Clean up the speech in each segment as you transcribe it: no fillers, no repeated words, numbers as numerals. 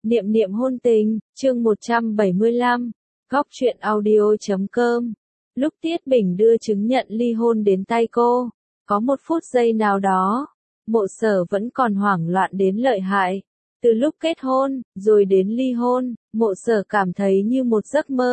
Niệm niệm hôn tình, chương 175, góc truyện audio.com. Lúc Tiết Bình đưa chứng nhận ly hôn đến tay cô, có một phút giây nào đó, Mộ Sở vẫn còn hoảng loạn đến lợi hại. Từ lúc kết hôn, rồi đến ly hôn, Mộ Sở cảm thấy như một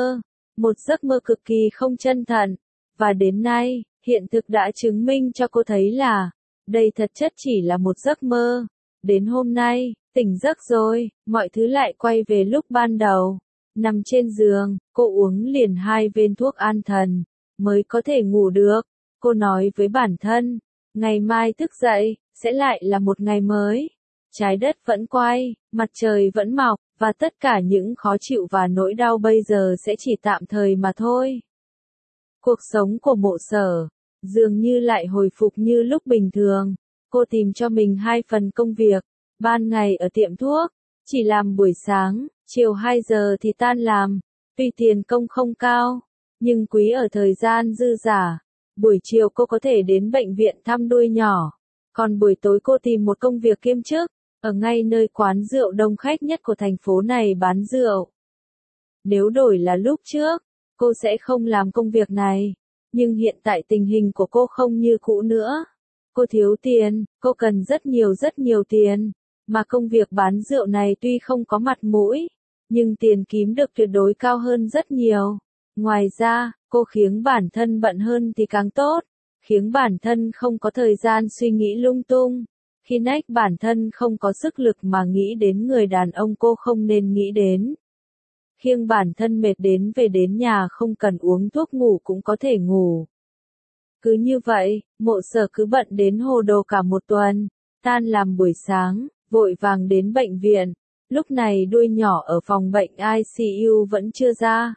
giấc mơ cực kỳ không chân thật. Và đến nay, hiện thực đã chứng minh cho cô thấy là, đây thật chất chỉ là một giấc mơ. Đến hôm nay, tỉnh giấc rồi, mọi thứ lại quay về lúc ban đầu. Nằm trên giường, cô uống liền 2 viên thuốc an thần, mới có thể ngủ được. Cô nói với bản thân, ngày mai thức dậy, sẽ lại là một ngày mới. Trái đất vẫn quay, mặt trời vẫn mọc, và tất cả những khó chịu và nỗi đau bây giờ sẽ chỉ tạm thời mà thôi. Cuộc sống của Mộ Sở, dường như lại hồi phục như lúc bình thường. Cô tìm cho mình 2 phần công việc, ban ngày ở tiệm thuốc, chỉ làm buổi sáng, chiều 2 giờ thì tan làm. Tuy tiền công không cao, nhưng quý ở thời gian dư dả. Buổi chiều cô có thể đến bệnh viện thăm đuôi nhỏ, còn buổi tối cô tìm một công việc kiêm chức, ở ngay nơi quán rượu đông khách nhất của thành phố này bán rượu. Nếu đổi là lúc trước, cô sẽ không làm công việc này, nhưng hiện tại tình hình của cô không như cũ nữa. Cô thiếu tiền, cô cần rất nhiều tiền, mà công việc bán rượu này tuy không có mặt mũi, nhưng tiền kiếm được tuyệt đối cao hơn rất nhiều. Ngoài ra, cô khiến bản thân bận hơn thì càng tốt, khiến bản thân không có thời gian suy nghĩ lung tung, khiến bản thân không có sức lực mà nghĩ đến người đàn ông cô không nên nghĩ đến. Khiêng bản thân mệt đến về đến nhà không cần uống thuốc ngủ cũng có thể ngủ. Cứ như vậy, Mộ Sở cứ bận đến hồ đồ cả một tuần, tan làm buổi sáng, vội vàng đến bệnh viện. Lúc này đuôi nhỏ ở phòng bệnh ICU vẫn chưa ra.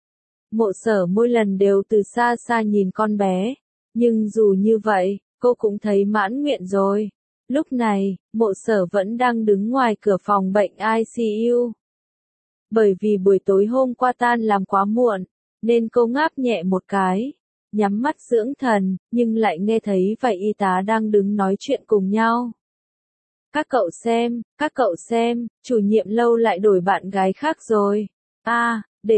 Mộ Sở mỗi lần đều từ xa xa nhìn con bé, nhưng dù như vậy, cô cũng thấy mãn nguyện rồi. Lúc này, Mộ Sở vẫn đang đứng ngoài cửa phòng bệnh ICU. Bởi vì buổi tối hôm qua tan làm quá muộn, nên cô ngáp nhẹ một cái, nhắm mắt dưỡng thần, nhưng lại nghe thấy vài y tá đang đứng nói chuyện cùng nhau. Các cậu xem, chủ nhiệm Lâu lại đổi bạn gái khác rồi. À, để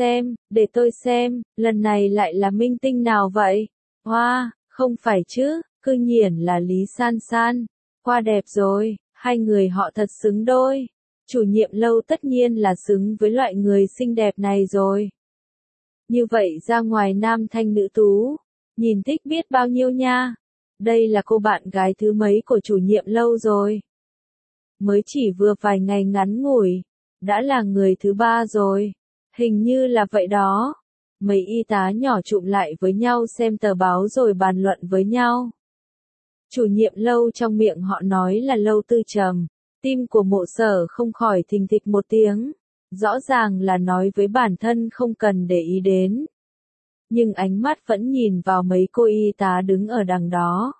tôi xem, lần này lại là minh tinh nào vậy? Wow, không phải chứ, cư nhiên là Lý San San. Qua đẹp rồi, hai người họ thật xứng đôi. Chủ nhiệm Lâu tất nhiên là xứng với loại người xinh đẹp này rồi. Như vậy ra ngoài nam thanh nữ tú, nhìn thích biết bao nhiêu nha. Đây là cô bạn gái thứ mấy của chủ nhiệm Lâu rồi. Mới chỉ vừa vài ngày ngắn ngủi, đã là người thứ 3 rồi. Hình như là vậy đó. Mấy y tá nhỏ chụm lại với nhau xem tờ báo rồi bàn luận với nhau. Chủ nhiệm Lâu trong miệng họ nói là Lâu Tư Trầm. Tim của Mộ Sở không khỏi thình thịch một tiếng. Rõ ràng là nói với bản thân không cần để ý đến. Nhưng ánh mắt vẫn nhìn vào mấy cô y tá đứng ở đằng đó.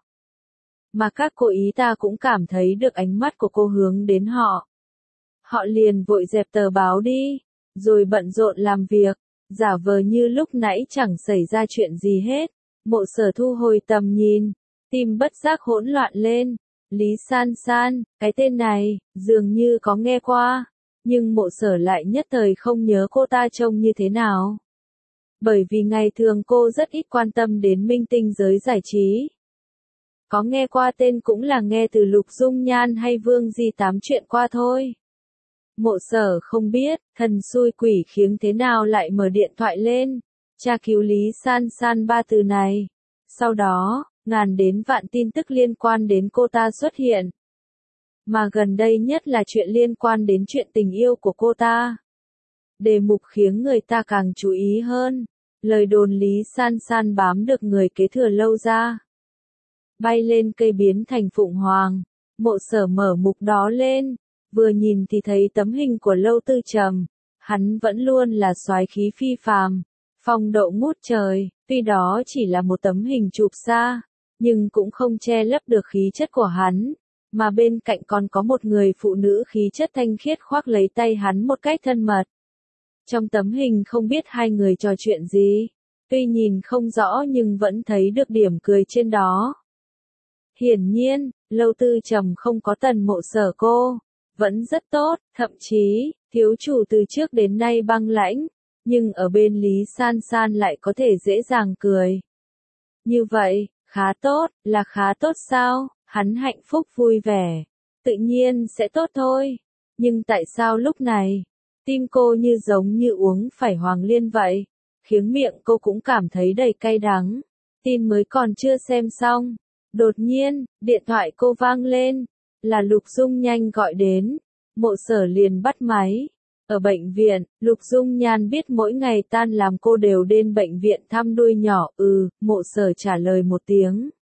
Mà các cô y tá cũng cảm thấy được ánh mắt của cô hướng đến họ. Họ liền vội dẹp tờ báo đi, rồi bận rộn làm việc, giả vờ như lúc nãy chẳng xảy ra chuyện gì hết. Mộ Sở thu hồi tầm nhìn, tim bất giác hỗn loạn lên. Lý San San, cái tên này, dường như có nghe qua, nhưng Mộ Sở lại nhất thời không nhớ cô ta trông như thế nào. Bởi vì ngày thường cô rất ít quan tâm đến minh tinh giới giải trí. Có nghe qua tên cũng là nghe từ Lục Dung Nhan hay Vương Di tám chuyện qua thôi. Mộ Sở không biết, thần xui quỷ khiến thế nào lại mở điện thoại lên, tra cứu Lý San San 3 từ này. Sau đó, ngàn đến vạn tin tức liên quan đến cô ta xuất hiện. Mà gần đây nhất là chuyện liên quan đến chuyện tình yêu của cô ta. Đề mục khiến người ta càng chú ý hơn. Lời đồn Lý San San bám được người kế thừa Lâu ra. Bay lên cây biến thành phụng hoàng. Mộ Sở mở mục đó lên. Vừa nhìn thì thấy tấm hình của Lâu Tư Trầm. Hắn vẫn luôn là soái khí phi phàm, phong độ ngút trời. Tuy đó chỉ là một tấm hình chụp xa, nhưng cũng không che lấp được khí chất của hắn. Mà bên cạnh còn có một người phụ nữ khí chất thanh khiết khoác lấy tay hắn một cách thân mật. Trong tấm hình không biết hai người trò chuyện gì, tuy nhìn không rõ nhưng vẫn thấy được điểm cười trên đó. Hiển nhiên, Lâu Tư Trầm không có tần Mộ Sở cô, vẫn rất tốt, thậm chí, thiếu chủ từ trước đến nay băng lãnh, nhưng ở bên Lý San San lại có thể dễ dàng cười. Như vậy, khá tốt, là khá tốt sao, hắn hạnh phúc vui vẻ, tự nhiên sẽ tốt thôi. Nhưng tại sao lúc này, tim cô như giống như uống phải hoàng liên vậy, khiến miệng cô cũng cảm thấy đầy cay đắng. Tin mới còn chưa xem xong, đột nhiên, điện thoại cô vang lên, là Lục Dung Nhanh gọi đến, Mộ Sở liền bắt máy. Ở bệnh viện, Lục Dung Nhan biết mỗi ngày tan làm cô đều đến bệnh viện thăm đuôi nhỏ, Mộ Sở trả lời một tiếng.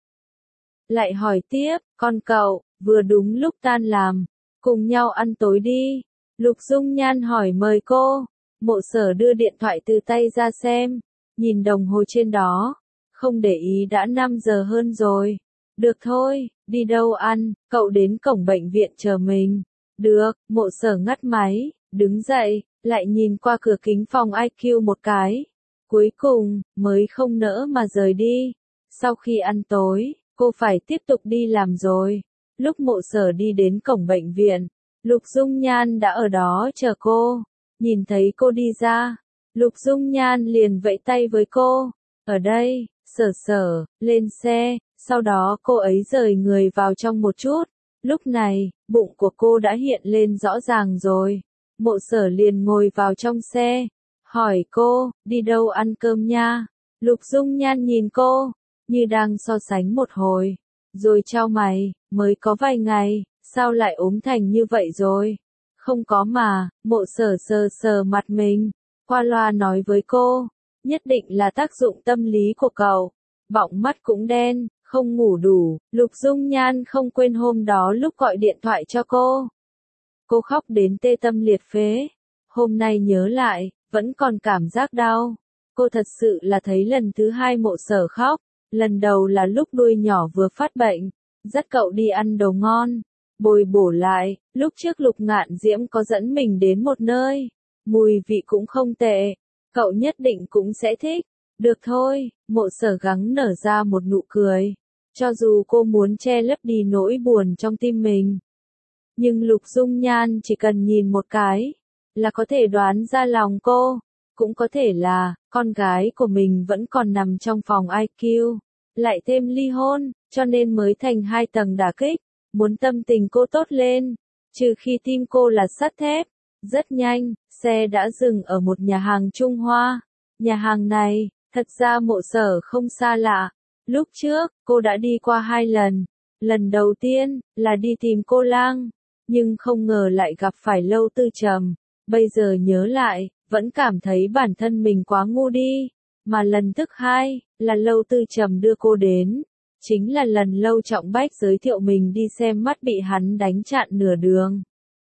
Lại hỏi tiếp, con cậu, vừa đúng lúc tan làm, cùng nhau ăn tối đi. Lục Dung Nhan hỏi mời cô, Mộ Sở đưa điện thoại từ tay ra xem, nhìn đồng hồ trên đó, không để ý đã 5 giờ hơn rồi. Được thôi, đi đâu ăn, cậu đến cổng bệnh viện chờ mình. Được, Mộ Sở ngắt máy, đứng dậy, lại nhìn qua cửa kính phòng IQ một cái. Cuối cùng, mới không nỡ mà rời đi. Sau khi ăn tối, cô phải tiếp tục đi làm rồi. Lúc Mộ Sở đi đến cổng bệnh viện, Lục Dung Nhan đã ở đó chờ cô. Nhìn thấy cô đi ra, Lục Dung Nhan liền vẫy tay với cô. Ở đây, Sở Sở, lên xe. Sau đó cô ấy rời người vào trong một chút. Lúc này, bụng của cô đã hiện lên rõ ràng rồi. Mộ Sở liền ngồi vào trong xe. Hỏi cô, đi đâu ăn cơm nha? Lục Dung Nhan nhìn cô, như đang so sánh một hồi. Rồi chau mày, mới có vài ngày, sao lại ốm thành như vậy rồi? Không có mà, Mộ Sở sờ sờ mặt mình. Qua loa nói với cô, nhất định là tác dụng tâm lý của cậu. Bọng mắt cũng đen, không ngủ đủ. Lục Dung Nhan không quên hôm đó lúc gọi điện thoại cho cô. Cô khóc đến tê tâm liệt phế. Hôm nay nhớ lại, vẫn còn cảm giác đau. Cô thật sự là thấy lần thứ hai Mộ Sở khóc. Lần đầu là lúc đuôi nhỏ vừa phát bệnh. Dắt cậu đi ăn đồ ngon. Bồi bổ lại, lúc trước Lục Ngạn Diễm có dẫn mình đến một nơi. Mùi vị cũng không tệ. Cậu nhất định cũng sẽ thích. Được thôi, Mộ Sở gắng nở ra một nụ cười. Cho dù cô muốn che lấp đi nỗi buồn trong tim mình. Nhưng Lục Dung Nhan chỉ cần nhìn một cái, là có thể đoán ra lòng cô. Cũng có thể là, con gái của mình vẫn còn nằm trong phòng IQ. Lại thêm ly hôn, cho nên mới thành 2 tầng đả kích. Muốn tâm tình cô tốt lên, trừ khi tim cô là sắt thép. Rất nhanh, xe đã dừng ở một nhà hàng Trung Hoa. Nhà hàng này, thật ra Mộ Sở không xa lạ. Lúc trước, cô đã đi qua 2 lần. Lần đầu tiên, là đi tìm cô Lang. Nhưng không ngờ lại gặp phải Lâu Tư Trầm. Bây giờ nhớ lại, vẫn cảm thấy bản thân mình quá ngu đi. Mà lần thứ 2, là Lâu Tư Trầm đưa cô đến. Chính là lần Lâu Trọng Bách giới thiệu mình đi xem mắt bị hắn đánh chặn nửa đường.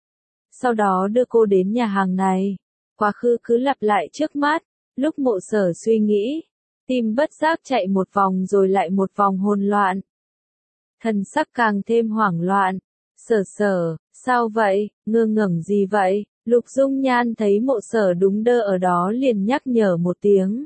Sau đó đưa cô đến nhà hàng này. Quá khứ cứ lặp lại trước mắt. Lúc Mộ Sở suy nghĩ, tim bất giác chạy một vòng rồi lại một vòng hỗn loạn. Thần sắc càng thêm hoảng loạn. Sở Sở, sao vậy, ngơ ngẩn gì vậy? Lục Dung Nhan thấy Mộ Sở đúng đơ ở đó liền nhắc nhở một tiếng.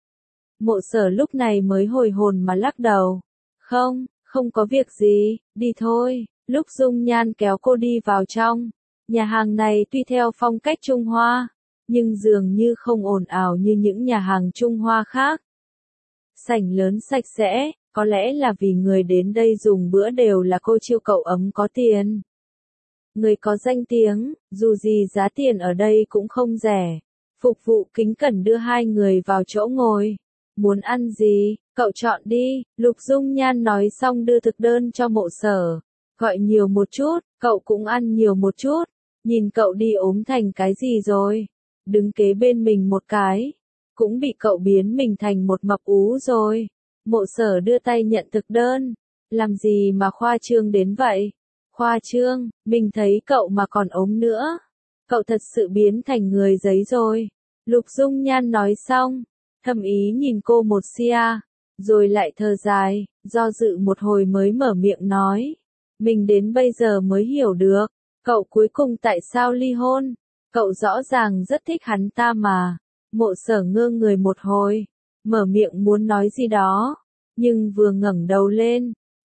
Mộ Sở lúc này mới hồi hồn mà lắc đầu. Không có việc gì, đi thôi. Lục Dung Nhan kéo cô đi vào trong. Nhà hàng này tuy theo phong cách Trung Hoa, nhưng dường như không ồn ào như những nhà hàng Trung Hoa khác. Sảnh lớn sạch sẽ, có lẽ là vì người đến đây dùng bữa đều là cô chiêu cậu ấm có tiền. Người có danh tiếng, dù gì giá tiền ở đây cũng không rẻ. Phục vụ kính cẩn đưa 2 người vào chỗ ngồi. Muốn ăn gì, cậu chọn đi. Lục Dung Nhan nói xong đưa thực đơn cho Mộ Sở. Gọi nhiều một chút, cậu cũng ăn nhiều một chút. Nhìn cậu đi ốm thành cái gì rồi. Đứng kế bên mình một cái. Cũng bị cậu biến mình thành một mập ú rồi. Mộ Sở đưa tay nhận thực đơn. Làm gì mà khoa trương đến vậy? Khoa trương, mình thấy cậu mà còn ốm nữa. Cậu thật sự biến thành người giấy rồi. Lục Dung Nhan nói xong. Thầm ý nhìn cô một xia. Rồi lại thở dài, do dự một hồi mới mở miệng nói. Mình đến bây giờ mới hiểu được. Cậu cuối cùng tại sao ly hôn? Cậu rõ ràng rất thích hắn ta mà. Mộ Sở ngơ người một hồi. Mở miệng muốn nói gì đó. Nhưng vừa ngẩng đầu lên.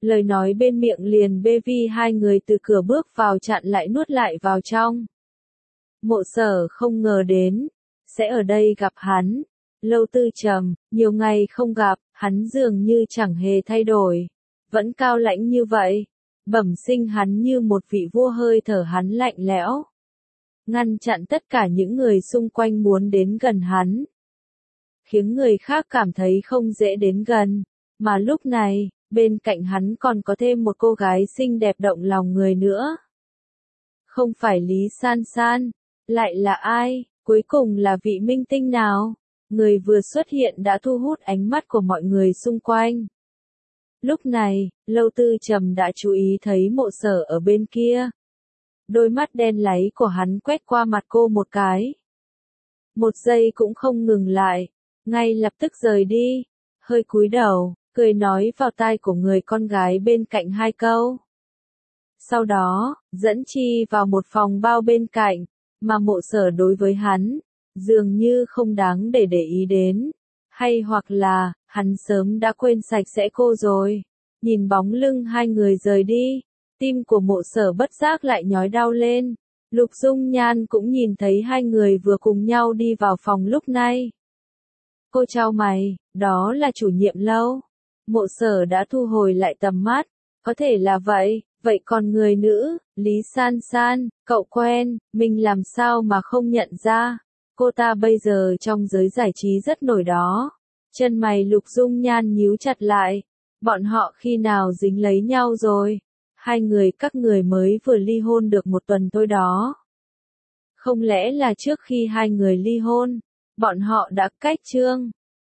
Lời nói bên miệng liền bê vi hai người từ cửa bước vào chặn lại nuốt lại vào trong. Mộ Sở không ngờ đến, sẽ ở đây gặp hắn. Lâu Tư trầm, nhiều ngày không gặp, hắn dường như chẳng hề thay đổi. Vẫn cao lãnh như vậy. Bẩm sinh hắn như một vị vua, hơi thở hắn lạnh lẽo. Ngăn chặn tất cả những người xung quanh muốn đến gần hắn. Khiến người khác cảm thấy không dễ đến gần. Mà lúc này, bên cạnh hắn còn có thêm một cô gái xinh đẹp động lòng người nữa. Không phải Lý San San, lại là ai, cuối cùng là vị minh tinh nào? Người vừa xuất hiện đã thu hút ánh mắt của mọi người xung quanh. Lúc này, Lâu Tư trầm đã chú ý thấy Mộ Sở ở bên kia. Đôi mắt đen láy của hắn quét qua mặt cô một cái. Một giây cũng không ngừng lại, ngay lập tức rời đi, hơi cúi đầu, cười nói vào tai của người con gái bên cạnh hai câu. Sau đó, dẫn Chi vào một phòng bao bên cạnh, mà Mộ Sở đối với hắn, dường như không đáng để ý đến. Hay hoặc là, hắn sớm đã quên sạch sẽ cô rồi. Nhìn bóng lưng hai người rời đi, tim của Mộ Sở bất giác lại nhói đau lên. Lục Dung Nhan cũng nhìn thấy hai người vừa cùng nhau đi vào phòng lúc này. Cô chau mày, đó là chủ nhiệm Lâu. Mộ Sở đã thu hồi lại tầm mắt, có thể là vậy, vậy còn người nữ, Lý San San, cậu quen, mình làm sao mà không nhận ra, cô ta bây giờ trong giới giải trí rất nổi đó. Chân mày Lục Dung Nhan nhíu chặt lại, bọn họ khi nào dính lấy nhau rồi, hai người các người mới vừa ly hôn được một tuần thôi đó. Không lẽ là trước khi hai người ly hôn, bọn họ đã cách chương.